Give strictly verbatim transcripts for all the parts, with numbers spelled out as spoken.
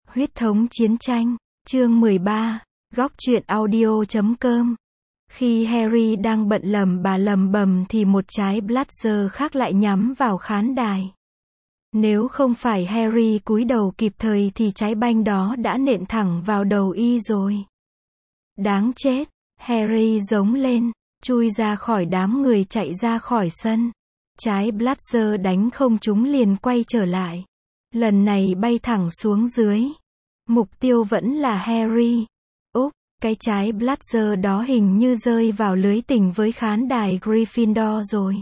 Huyết thống chiến tranh, chương mười ba, góc truyện audio chấm com. Khi Harry đang bận lầm bà lầm bầm thì một trái blaster khác lại nhắm vào khán đài. Nếu không phải Harry cúi đầu kịp thời thì trái banh đó đã nện thẳng vào đầu y rồi. Đáng chết, Harry giống lên, chui ra khỏi đám người chạy ra khỏi sân. Trái blaster đánh không trúng liền quay trở lại. Lần này bay thẳng xuống dưới. Mục tiêu vẫn là Harry. Úp, cái trái blaster đó hình như rơi vào lưới tình với khán đài Gryffindor rồi.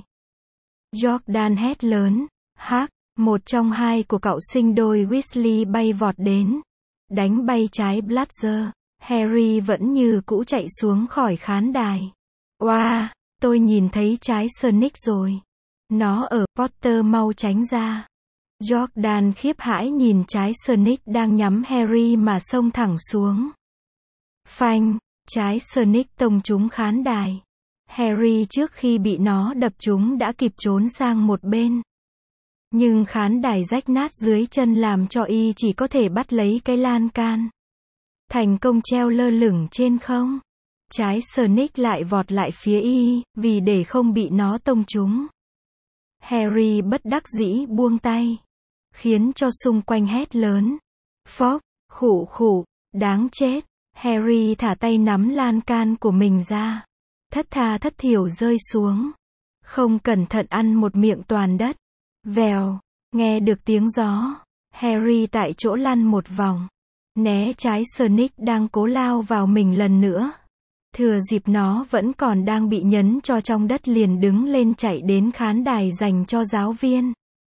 Jordan hét lớn, hắc, một trong hai của cậu sinh đôi Weasley bay vọt đến. Đánh bay trái blaster. Harry vẫn như cũ chạy xuống khỏi khán đài. Oa, wow, tôi nhìn thấy trái Sonic rồi. Nó ở, Potter mau tránh ra. Jordan khiếp hãi nhìn trái Sonic đang nhắm Harry mà xông thẳng xuống. Phanh, trái Sonic tông trúng khán đài. Harry trước khi bị nó đập trúng đã kịp trốn sang một bên. Nhưng khán đài rách nát dưới chân làm cho y chỉ có thể bắt lấy cái lan can. Thành công treo lơ lửng trên không. Trái Sonic lại vọt lại phía y, vì để không bị nó tông trúng. Harry bất đắc dĩ buông tay. Khiến cho xung quanh hét lớn. Phốc, khụ khụ, đáng chết. Harry thả tay nắm lan can của mình ra. Thất tha thất thiểu rơi xuống. Không cẩn thận ăn một miệng toàn đất. Vèo, nghe được tiếng gió. Harry tại chỗ lăn một vòng. Né trái Sonic đang cố lao vào mình lần nữa. Thừa dịp nó vẫn còn đang bị nhấn cho trong đất liền đứng lên chạy đến khán đài dành cho giáo viên.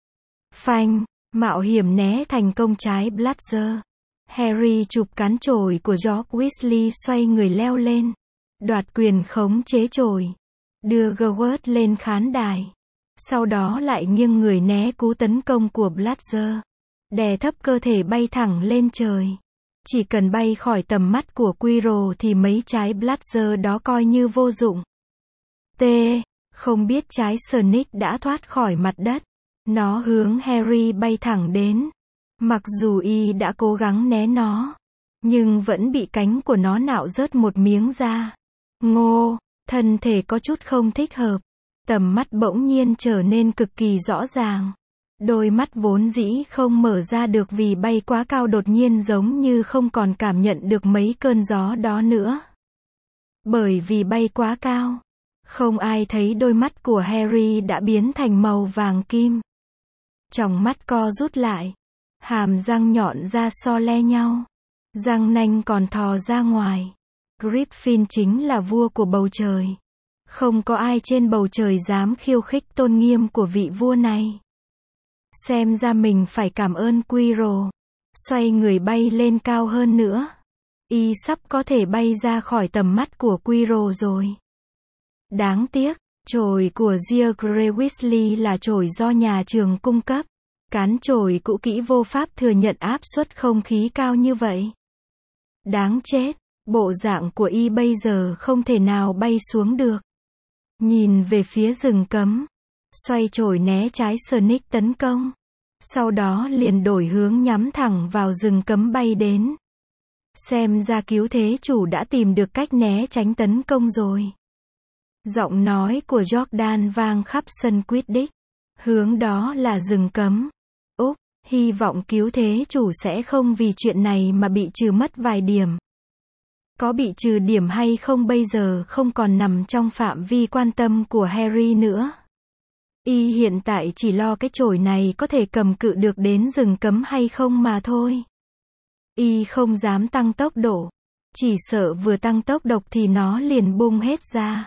Phanh, mạo hiểm né thành công trái blaster. Harry chụp cán chổi của George Weasley xoay người leo lên. Đoạt quyền khống chế chổi. Đưa Hogwarts lên khán đài. Sau đó lại nghiêng người né cú tấn công của blaster. Đè thấp cơ thể bay thẳng lên trời. Chỉ cần bay khỏi tầm mắt của Quirrell thì mấy trái blaster đó coi như vô dụng. T. Không biết trái Sonic đã thoát khỏi mặt đất. Nó hướng Harry bay thẳng đến. Mặc dù y đã cố gắng né nó. Nhưng vẫn bị cánh của nó nạo rớt một miếng ra. Ngô, thân thể có chút không thích hợp. Tầm mắt bỗng nhiên trở nên cực kỳ rõ ràng. Đôi mắt vốn dĩ không mở ra được vì bay quá cao đột nhiên giống như không còn cảm nhận được mấy cơn gió đó nữa. Bởi vì bay quá cao, không ai thấy đôi mắt của Harry đã biến thành màu vàng kim. Tròng mắt co rút lại, hàm răng nhọn ra so le nhau, răng nanh còn thò ra ngoài. Gryffindor chính là vua của bầu trời. Không có ai trên bầu trời dám khiêu khích tôn nghiêm của vị vua này. Xem ra mình phải cảm ơn Quirrell. Xoay người bay lên cao hơn nữa. Y sắp có thể bay ra khỏi tầm mắt của Quirrell rồi. Đáng tiếc, chổi của George Weasley là chổi do nhà trường cung cấp. Cán chổi cũ kỹ vô pháp thừa nhận áp suất không khí cao như vậy. Đáng chết, bộ dạng của y bây giờ không thể nào bay xuống được. Nhìn về phía rừng cấm. Xoay chổi né trái Sonic tấn công. Sau đó liền đổi hướng nhắm thẳng vào rừng cấm bay đến. Xem ra cứu thế chủ đã tìm được cách né tránh tấn công rồi. Giọng nói của Jordan vang khắp sân Quidditch. Hướng đó là rừng cấm. Úp, hy vọng cứu thế chủ sẽ không vì chuyện này mà bị trừ mất vài điểm. Có bị trừ điểm hay không bây giờ không còn nằm trong phạm vi quan tâm của Harry nữa. Y hiện tại chỉ lo cái chổi này có thể cầm cự được đến rừng cấm hay không mà thôi. Y không dám tăng tốc độ. Chỉ sợ vừa tăng tốc độc thì nó liền bung hết ra.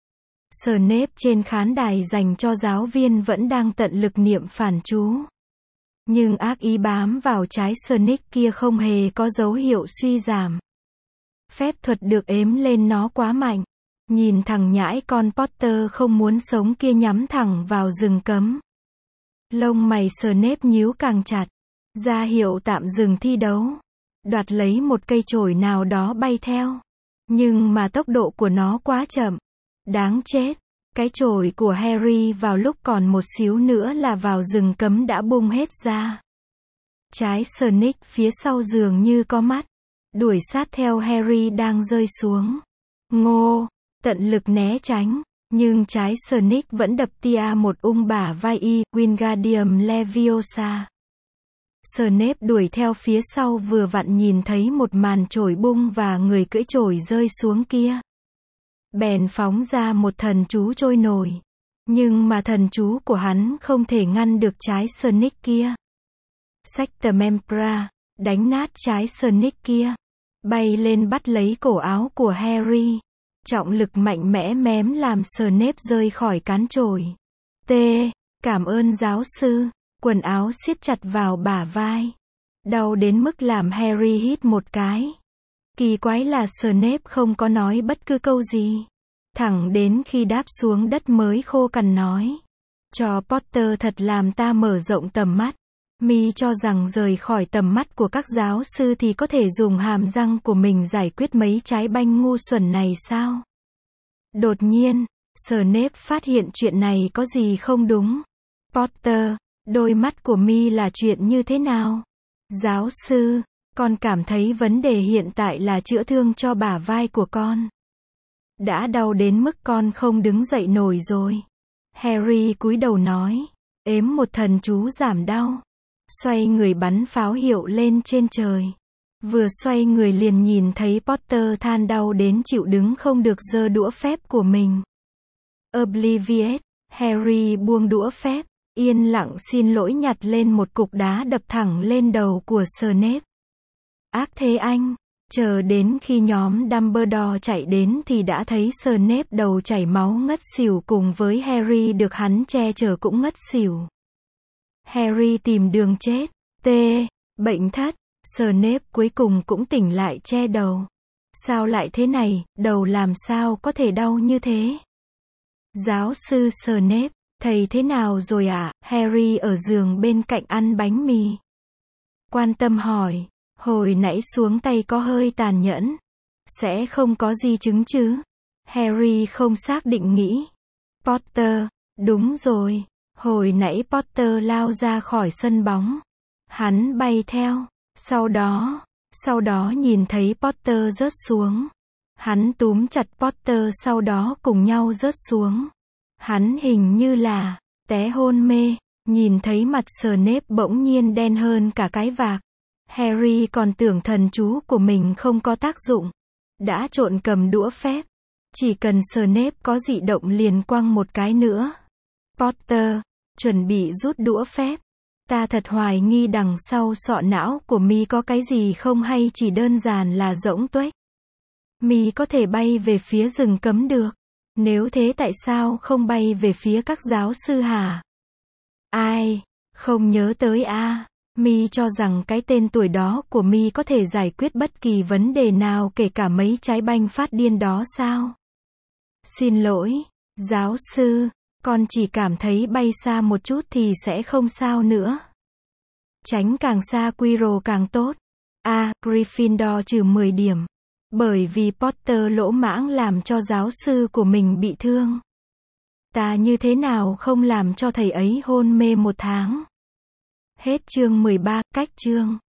Snape trên khán đài dành cho giáo viên vẫn đang tận lực niệm phản chú. Nhưng ác ý bám vào trái Sonic kia không hề có dấu hiệu suy giảm. Phép thuật được ếm lên nó quá mạnh. Nhìn thằng nhãi con Potter không muốn sống kia nhắm thẳng vào rừng cấm. Lông mày Snape nhíu càng chặt. Ra hiệu tạm dừng thi đấu. Đoạt lấy một cây chổi nào đó bay theo. Nhưng mà tốc độ của nó quá chậm. Đáng chết. Cái chổi của Harry vào lúc còn một xíu nữa là vào rừng cấm đã bung hết ra. Trái Snape phía sau dường như có mắt, đuổi sát theo Harry đang rơi xuống. Ngô, tận lực né tránh, nhưng trái Snape vẫn đập tia một ung bả vai y, Wingardium Leviosa. Snape đuổi theo phía sau vừa vặn nhìn thấy một màn chổi bung và người cưỡi chổi rơi xuống kia. Bèn phóng ra một thần chú trôi nổi. Nhưng mà thần chú của hắn không thể ngăn được trái Snape kia. Sectum Sempra, đánh nát trái Snape kia. Bay lên bắt lấy cổ áo của Harry. Trọng lực mạnh mẽ mém làm Snape rơi khỏi cán chổi. T. Cảm ơn giáo sư. Quần áo siết chặt vào bả vai. Đau đến mức làm Harry hít một cái. Kỳ quái là Snape không có nói bất cứ câu gì. Thẳng đến khi đáp xuống đất mới khô cằn nói. Cho Potter thật làm ta mở rộng tầm mắt. Mi cho rằng rời khỏi tầm mắt của các giáo sư thì có thể dùng hàm răng của mình giải quyết mấy trái banh ngu xuẩn này sao? Đột nhiên, Snape phát hiện chuyện này có gì không đúng. Potter, đôi mắt của Mi là chuyện như thế nào? Giáo sư, con cảm thấy vấn đề hiện tại là chữa thương cho bả vai của con. Đã đau đến mức con không đứng dậy nổi rồi. Harry cúi đầu nói, ếm một thần chú giảm đau. Xoay người bắn pháo hiệu lên trên trời. Vừa xoay người liền nhìn thấy Potter than đau đến chịu đứng không được giơ đũa phép của mình. Oblivious, Harry buông đũa phép, yên lặng xin lỗi nhặt lên một cục đá đập thẳng lên đầu của Snape. Ác thế anh, chờ đến khi nhóm Dumbledore chạy đến thì đã thấy Snape đầu chảy máu ngất xỉu cùng với Harry được hắn che chở cũng ngất xỉu. Harry tìm đường chết. T. Bệnh thất. Snape cuối cùng cũng tỉnh lại che đầu. Sao lại thế này, đầu làm sao có thể đau như thế? Giáo sư Snape, thầy thế nào rồi ạ? À? Harry ở giường bên cạnh ăn bánh mì. Quan tâm hỏi, hồi nãy xuống tay có hơi tàn nhẫn. Sẽ không có di chứng chứ? Harry không xác định nghĩ. Potter, đúng rồi. Hồi nãy Potter lao ra khỏi sân bóng. Hắn bay theo. Sau đó, sau đó nhìn thấy Potter rớt xuống. Hắn túm chặt Potter sau đó cùng nhau rớt xuống. Hắn hình như là té hôn mê. Nhìn thấy mặt Snape bỗng nhiên đen hơn cả cái vạc. Harry còn tưởng thần chú của mình không có tác dụng. Đã trộn cầm đũa phép. Chỉ cần Snape có dị động liền quăng một cái nữa. Potter, chuẩn bị rút đũa phép. Ta thật hoài nghi đằng sau sọ não của Mi có cái gì không hay chỉ đơn giản là rỗng tuếch. Mi có thể bay về phía rừng cấm được. Nếu thế tại sao không bay về phía các giáo sư hả? Ai? Không nhớ tới a. À. Mi cho rằng cái tên tuổi đó của Mi có thể giải quyết bất kỳ vấn đề nào kể cả mấy trái banh phát điên đó sao? Xin lỗi, giáo sư. Con chỉ cảm thấy bay xa một chút thì sẽ không sao nữa. Tránh càng xa Quirrell càng tốt. A. À, Gryffindor trừ mười điểm. Bởi vì Potter lỗ mãng làm cho giáo sư của mình bị thương. Ta như thế nào không làm cho thầy ấy hôn mê một tháng. Hết chương mười ba, cách chương.